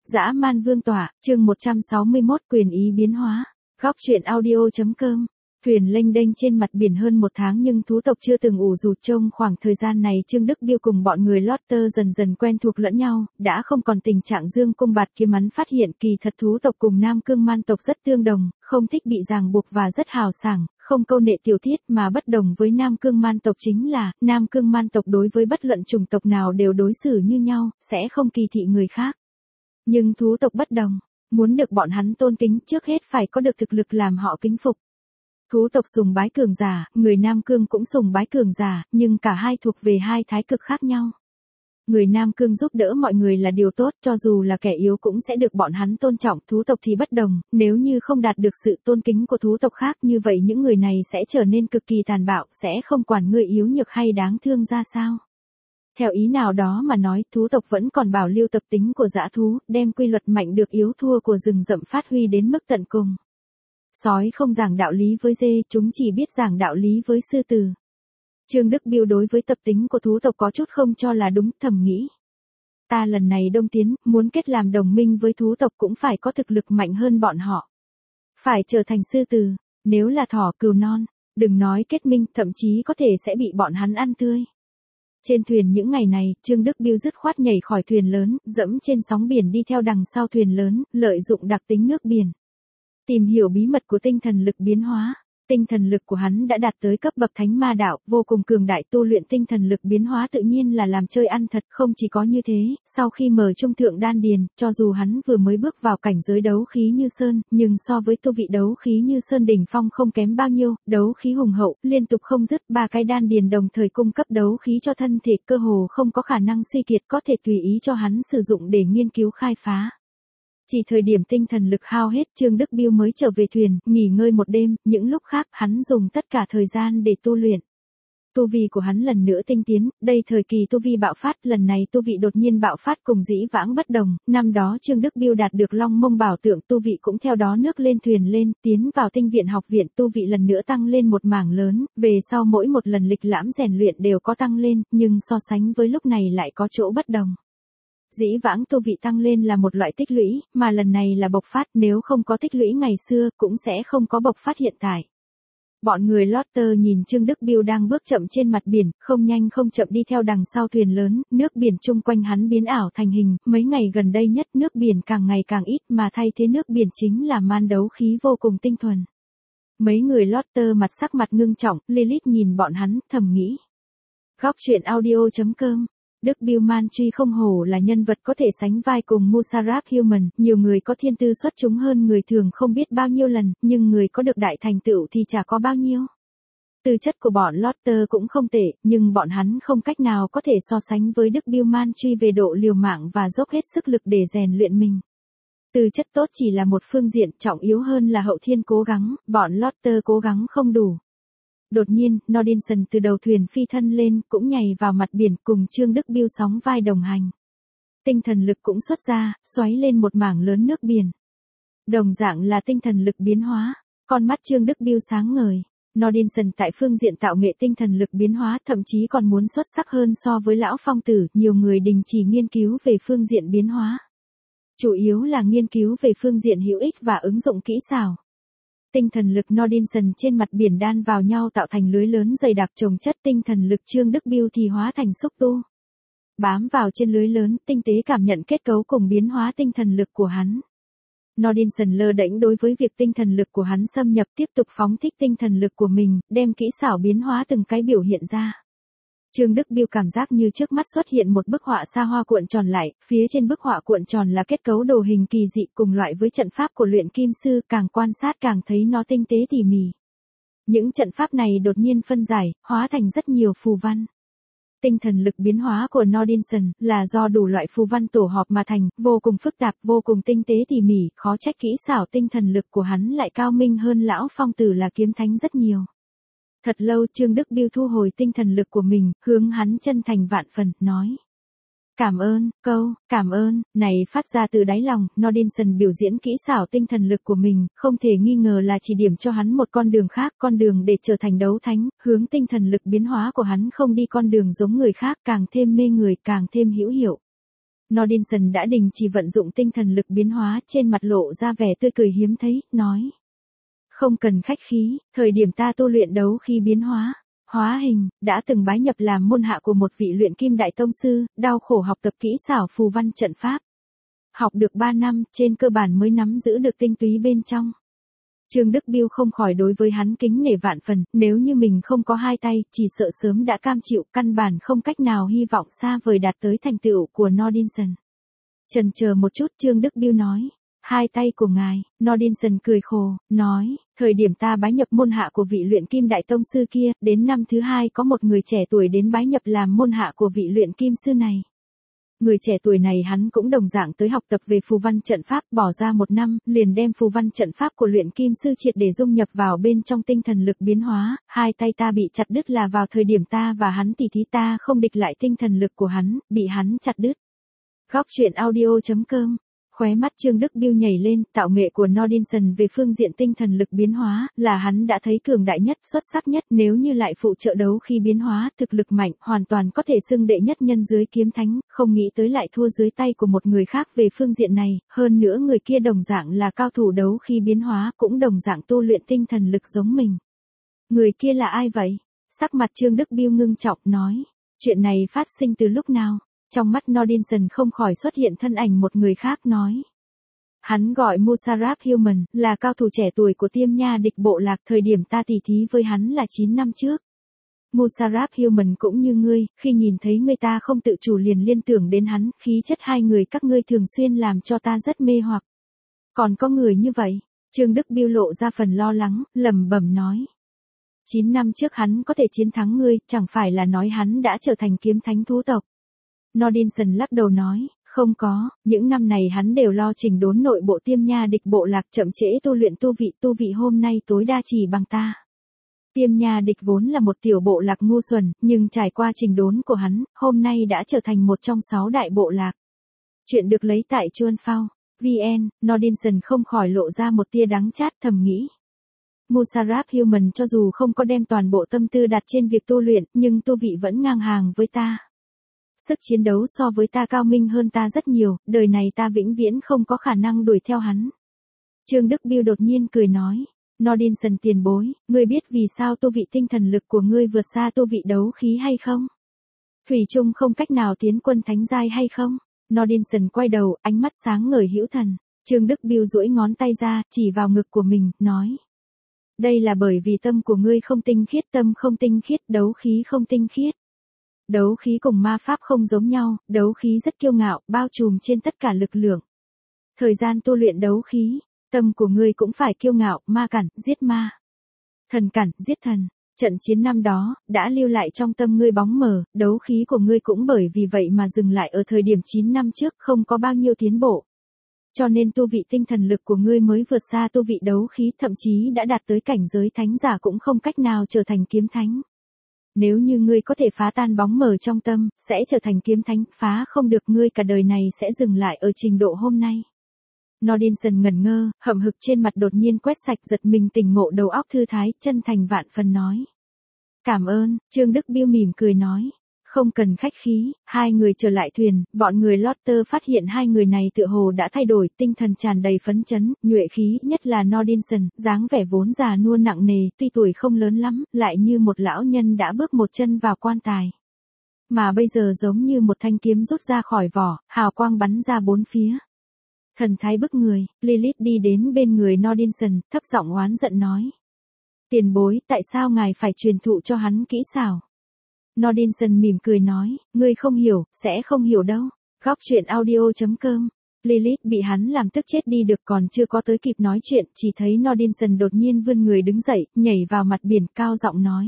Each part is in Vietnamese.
Dã man vương tỏa, chương 161 quyền ý biến hóa. Góc truyện audio.com. Thuyền lênh đênh trên mặt biển hơn một tháng nhưng thú tộc chưa từng ủ rụt. Trong khoảng thời gian này Trương Đức Biêu cùng bọn người Lotter dần dần quen thuộc lẫn nhau, đã không còn tình trạng dương cung bạt kiếm. Hắn phát hiện kỳ thật thú tộc cùng Nam Cương Man tộc rất tương đồng, không thích bị ràng buộc và rất hào sảng, không câu nệ tiểu tiết. Mà bất đồng với Nam Cương Man tộc chính là, Nam Cương Man tộc đối với bất luận chủng tộc nào đều đối xử như nhau, sẽ không kỳ thị người khác. Nhưng thú tộc bất đồng, muốn được bọn hắn tôn kính trước hết phải có được thực lực làm họ kính phục. Thú tộc sùng bái cường giả, người Nam Cương cũng sùng bái cường giả, nhưng cả hai thuộc về hai thái cực khác nhau. Người Nam Cương giúp đỡ mọi người là điều tốt, cho dù là kẻ yếu cũng sẽ được bọn hắn tôn trọng. Thú tộc thì bất đồng, nếu như không đạt được sự tôn kính của thú tộc khác như vậy những người này sẽ trở nên cực kỳ tàn bạo, sẽ không quản người yếu nhược hay đáng thương ra sao. Theo ý nào đó mà nói, thú tộc vẫn còn bảo lưu tập tính của dã thú, đem quy luật mạnh được yếu thua của rừng rậm phát huy đến mức tận cùng. Sói không giảng đạo lý với dê, chúng chỉ biết giảng đạo lý với sư tử. Trương Đức Biêu đối với tập tính của thú tộc có chút không cho là đúng, thầm nghĩ. Ta lần này đông tiến, muốn kết làm đồng minh với thú tộc cũng phải có thực lực mạnh hơn bọn họ. Phải trở thành sư tử, nếu là thỏ cừu non, đừng nói kết minh, thậm chí có thể sẽ bị bọn hắn ăn tươi. Trên thuyền những ngày này, Trương Đức Biêu dứt khoát nhảy khỏi thuyền lớn, dẫm trên sóng biển đi theo đằng sau thuyền lớn, lợi dụng đặc tính nước biển. Tìm hiểu bí mật của tinh thần lực biến hóa. Tinh thần lực của hắn đã đạt tới cấp bậc thánh ma đạo, vô cùng cường đại. Tu luyện tinh thần lực biến hóa tự nhiên là làm chơi ăn thật. Không chỉ có như thế, sau khi mở trung thượng đan điền, cho dù hắn vừa mới bước vào cảnh giới đấu khí như sơn, nhưng so với tu vị đấu khí như sơn đỉnh phong không kém bao nhiêu. Đấu khí hùng hậu, liên tục không dứt, ba cái đan điền đồng thời cung cấp đấu khí cho thân thể, cơ hồ không có khả năng suy kiệt, có thể tùy ý cho hắn sử dụng để nghiên cứu khai phá. Chỉ thời điểm tinh thần lực hao hết, Trương Đức Biêu mới trở về thuyền, nghỉ ngơi một đêm. Những lúc khác hắn dùng tất cả thời gian để tu luyện. Tu vi của hắn lần nữa tinh tiến, đây thời kỳ tu vi bạo phát, lần này tu vị đột nhiên bạo phát cùng dĩ vãng bất đồng. Năm đó Trương Đức Biêu đạt được Long Mông Bảo Tượng, tu vị cũng theo đó nước lên thuyền lên, tiến vào tinh viện học viện, tu vị lần nữa tăng lên một mảng lớn. Về sau mỗi một lần lịch lãm rèn luyện đều có tăng lên, nhưng so sánh với lúc này lại có chỗ bất đồng. Dĩ vãng tu vị tăng lên là một loại tích lũy, mà lần này là bộc phát, nếu không có tích lũy ngày xưa, cũng sẽ không có bộc phát hiện tại. Bọn người Lotter nhìn Trương Đức Biêu đang bước chậm trên mặt biển, không nhanh không chậm đi theo đằng sau thuyền lớn, nước biển chung quanh hắn biến ảo thành hình, mấy ngày gần đây nhất nước biển càng ngày càng ít mà thay thế nước biển chính là man đấu khí vô cùng tinh thuần. Mấy người Lotter mặt ngưng trọng, Lilith nhìn bọn hắn, thầm nghĩ. Góc truyện audio.com. Đức Biêu Man truy không hổ là nhân vật có thể sánh vai cùng Musarab Human, nhiều người có thiên tư xuất chúng hơn người thường không biết bao nhiêu lần, nhưng người có được đại thành tựu thì chả có bao nhiêu. Tư chất của bọn Lotter cũng không tệ, nhưng bọn hắn không cách nào có thể so sánh với Đức Biêu Man truy về độ liều mạng và dốc hết sức lực để rèn luyện mình. Tư chất tốt chỉ là một phương diện, trọng yếu hơn là hậu thiên cố gắng, bọn Lotter cố gắng không đủ. Đột nhiên, Nordinson từ đầu thuyền phi thân lên, cũng nhảy vào mặt biển cùng Trương Đức Biêu sóng vai đồng hành. Tinh thần lực cũng xuất ra, xoáy lên một mảng lớn nước biển. Đồng dạng là tinh thần lực biến hóa, con mắt Trương Đức Biêu sáng ngời. Nordinson tại phương diện tạo nghệ tinh thần lực biến hóa thậm chí còn muốn xuất sắc hơn so với lão phong tử, nhiều người đình chỉ nghiên cứu về phương diện biến hóa. Chủ yếu là nghiên cứu về phương diện hữu ích và ứng dụng kỹ xảo. Tinh thần lực Nordinson trên mặt biển đan vào nhau tạo thành lưới lớn dày đặc chồng chất, tinh thần lực Trương Đức Biêu thì hóa thành xúc tu. Bám vào trên lưới lớn, tinh tế cảm nhận kết cấu cùng biến hóa tinh thần lực của hắn. Nordinson lơ đễnh đối với việc tinh thần lực của hắn xâm nhập, tiếp tục phóng thích tinh thần lực của mình, đem kỹ xảo biến hóa từng cái biểu hiện ra. Trương Đức Biêu cảm giác như trước mắt xuất hiện một bức họa sa hoa cuộn tròn lại, phía trên bức họa cuộn tròn là kết cấu đồ hình kỳ dị cùng loại với trận pháp của luyện kim sư, càng quan sát càng thấy nó tinh tế tỉ mỉ. Những trận pháp này đột nhiên phân giải, hóa thành rất nhiều phù văn. Tinh thần lực biến hóa của Nordinson là do đủ loại phù văn tổ hợp mà thành, vô cùng phức tạp, vô cùng tinh tế tỉ mỉ, khó trách kỹ xảo tinh thần lực của hắn lại cao minh hơn lão phong tử là kiếm thánh rất nhiều. Thật lâu Trương Đức Biêu thu hồi tinh thần lực của mình, hướng hắn chân thành vạn phần, nói. Cảm ơn, cảm ơn, này phát ra từ đáy lòng. Nordinson biểu diễn kỹ xảo tinh thần lực của mình, không thể nghi ngờ là chỉ điểm cho hắn một con đường khác, con đường để trở thành đấu thánh, hướng tinh thần lực biến hóa của hắn không đi con đường giống người khác, càng thêm mê người, càng thêm hữu hiệu. Nordinson đã đình chỉ vận dụng tinh thần lực biến hóa, trên mặt lộ ra vẻ tươi cười hiếm thấy, nói. Không cần khách khí, thời điểm ta tu luyện đấu khí biến hóa hình, đã từng bái nhập làm môn hạ của một vị luyện kim đại tông sư, đau khổ học tập kỹ xảo phù văn trận pháp. Học được 3 năm, trên cơ bản mới nắm giữ được tinh túy bên trong. Trương Đức Biêu không khỏi đối với hắn kính nể vạn phần, nếu như mình không có hai tay, chỉ sợ sớm đã cam chịu, căn bản không cách nào hy vọng xa vời đạt tới thành tựu của Nordinson. Chần chờ một chút, Trương Đức Biêu nói. Hai tay của ngài, Nordinson cười khổ, nói, thời điểm ta bái nhập môn hạ của vị luyện kim đại tông sư kia, đến năm thứ 2 có một người trẻ tuổi đến bái nhập làm môn hạ của vị luyện kim sư này. Người trẻ tuổi này hắn cũng đồng dạng tới học tập về phù văn trận pháp, bỏ ra 1 năm, liền đem phù văn trận pháp của luyện kim sư triệt để dung nhập vào bên trong tinh thần lực biến hóa, hai tay ta bị chặt đứt là vào thời điểm ta và hắn tỉ thí, ta không địch lại tinh thần lực của hắn, bị hắn chặt đứt. Góc truyện audio.com. Khóe mắt Trương Đức Biêu nhảy lên, tạo nghệ của Nordinson về phương diện tinh thần lực biến hóa, là hắn đã thấy cường đại nhất, xuất sắc nhất, nếu như lại phụ trợ đấu khi biến hóa, thực lực mạnh, hoàn toàn có thể xưng đệ nhất nhân dưới kiếm thánh, không nghĩ tới lại thua dưới tay của một người khác về phương diện này, hơn nữa người kia đồng dạng là cao thủ đấu khi biến hóa, cũng đồng dạng tu luyện tinh thần lực giống mình. Người kia là ai vậy? Sắc mặt Trương Đức Biêu ngưng trọng nói, chuyện này phát sinh từ lúc nào? Trong mắt Nordinson không khỏi xuất hiện thân ảnh một người khác, nói. Hắn gọi Musarraf Human, là cao thủ trẻ tuổi của Tiêm Nha địch bộ lạc, thời điểm ta tỉ thí với hắn là 9 năm trước. Musarraf Human cũng như ngươi, khi nhìn thấy người ta không tự chủ liền liên tưởng đến hắn, khí chất hai người các ngươi thường xuyên làm cho ta rất mê hoặc. Còn có người như vậy? Trương Đức Biêu lộ ra phần lo lắng, lẩm bẩm nói. 9 năm trước hắn có thể chiến thắng ngươi, chẳng phải là nói hắn đã trở thành kiếm thánh thú tộc. Nordinson lắc đầu nói, không có, những năm này hắn đều lo chỉnh đốn nội bộ Tiêm Nha địch bộ lạc, chậm trễ tu luyện tu vị hôm nay tối đa chỉ bằng ta. Tiêm Nha địch vốn là một tiểu bộ lạc ngu xuẩn, nhưng trải qua chỉnh đốn của hắn, hôm nay đã trở thành một trong 6 đại bộ lạc. Chuyện được lấy tại Chuanphao.vn, Nordinson không khỏi lộ ra một tia đắng chát, thầm nghĩ. Musarraf Human cho dù không có đem toàn bộ tâm tư đặt trên việc tu luyện, nhưng tu vị vẫn ngang hàng với ta. Sức chiến đấu so với ta cao minh hơn ta rất nhiều, đời này ta vĩnh viễn không có khả năng đuổi theo hắn. Trương Đức Biêu đột nhiên cười nói, Nordinson tiền bối, ngươi biết vì sao tu vị tinh thần lực của ngươi vượt xa tu vị đấu khí hay không? Thủy chung không cách nào tiến quân thánh giai hay không? Nordinson quay đầu, ánh mắt sáng ngời hữu thần. Trương Đức Biêu duỗi ngón tay ra, chỉ vào ngực của mình, nói. Đây là bởi vì tâm của ngươi không tinh khiết, tâm không tinh khiết, đấu khí không tinh khiết. Đấu khí cùng ma pháp không giống nhau, đấu khí rất kiêu ngạo, bao trùm trên tất cả lực lượng. Thời gian tu luyện đấu khí, tâm của ngươi cũng phải kiêu ngạo, ma cản, giết ma. Thần cản, giết thần. Trận chiến năm đó, đã lưu lại trong tâm ngươi bóng mờ, đấu khí của ngươi cũng bởi vì vậy mà dừng lại ở thời điểm 9 năm trước, không có bao nhiêu tiến bộ. Cho nên tu vị tinh thần lực của ngươi mới vượt xa tu vị đấu khí, thậm chí đã đạt tới cảnh giới thánh giả cũng không cách nào trở thành kiếm thánh. Nếu như ngươi có thể phá tan bóng mờ trong tâm, sẽ trở thành kiếm thánh, phá không được ngươi cả đời này sẽ dừng lại ở trình độ hôm nay. Nordinson ngẩn ngơ, hậm hực trên mặt đột nhiên quét sạch, giật mình tỉnh ngộ, đầu óc thư thái, chân thành vạn phần nói. Cảm ơn, Trương Đức Biêu mỉm cười nói. Không cần khách khí, hai người trở lại thuyền, bọn người Lotter phát hiện hai người này tựa hồ đã thay đổi, tinh thần tràn đầy phấn chấn, nhuệ khí, nhất là Nordinson, dáng vẻ vốn già nua nặng nề, tuy tuổi không lớn lắm, lại như một lão nhân đã bước một chân vào quan tài. Mà bây giờ giống như một thanh kiếm rút ra khỏi vỏ, hào quang bắn ra bốn phía. Thần thái bức người, Lilith đi đến bên người Nordinson, thấp giọng oán giận nói. Tiền bối, tại sao ngài phải truyền thụ cho hắn kỹ xảo? Nordinson mỉm cười nói, ngươi không hiểu, sẽ không hiểu đâu. Góc truyện audio.com. Lilith bị hắn làm tức chết đi được, còn chưa có tới kịp nói chuyện, chỉ thấy Nordinson đột nhiên vươn người đứng dậy, nhảy vào mặt biển, cao giọng nói.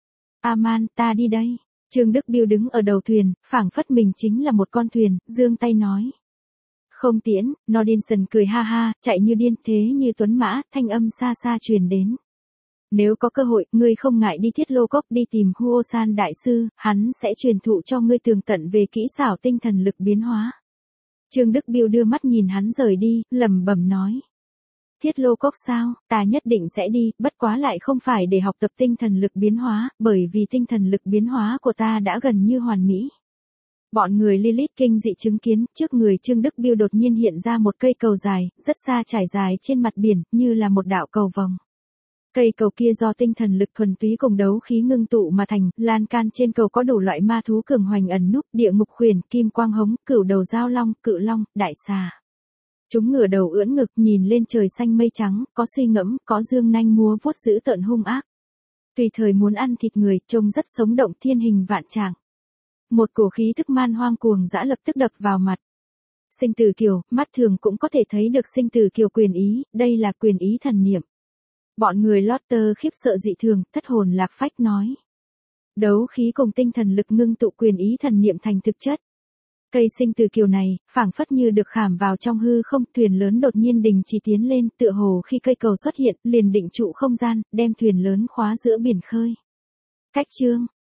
Aman, ta đi đây. Trương Đức Biêu đứng ở đầu thuyền, phảng phất mình chính là một con thuyền, giương tay nói. Không tiễn, Nordinson cười ha ha, chạy như điên, thế như tuấn mã, thanh âm xa xa truyền đến. Nếu có cơ hội, ngươi không ngại đi Thiết Lô Cốc đi tìm Huosan đại sư, hắn sẽ truyền thụ cho ngươi tường tận về kỹ xảo tinh thần lực biến hóa. Trương Đức Biêu đưa mắt nhìn hắn rời đi, lẩm bẩm nói. Thiết Lô Cốc sao, ta nhất định sẽ đi, bất quá lại không phải để học tập tinh thần lực biến hóa, bởi vì tinh thần lực biến hóa của ta đã gần như hoàn mỹ. Bọn người Lilith kinh dị chứng kiến, trước người Trương Đức Biêu đột nhiên hiện ra một cây cầu dài, rất xa trải dài trên mặt biển, như là một đạo cầu vòng. Cây cầu kia do tinh thần lực thuần túy cùng đấu khí ngưng tụ mà thành, lan can trên cầu có đủ loại ma thú cường hoành ẩn núp, địa ngục khuyển, kim quang hống, cửu đầu giao long, cự long, đại xà. Chúng ngửa đầu ưỡn ngực nhìn lên trời xanh mây trắng, có suy ngẫm, có dương nanh múa vuốt dữ tợn hung ác. Tùy thời muốn ăn thịt người, trông rất sống động thiên hình vạn trạng. Một cổ khí thức man hoang cuồng dã lập tức đập vào mặt. Sinh tử kiều, mắt thường cũng có thể thấy được sinh tử kiều quyền ý, đây là quyền ý thần niệm. Bọn người Lotter khiếp sợ dị thường, thất hồn lạc phách nói. Đấu khí cùng tinh thần lực ngưng tụ quyền ý thần niệm thành thực chất. Cây sinh tử kiều này, phảng phất như được khảm vào trong hư không, thuyền lớn đột nhiên đình chỉ tiến lên, tựa hồ khi cây cầu xuất hiện, liền định trụ không gian, đem thuyền lớn khóa giữa biển khơi. Cách chương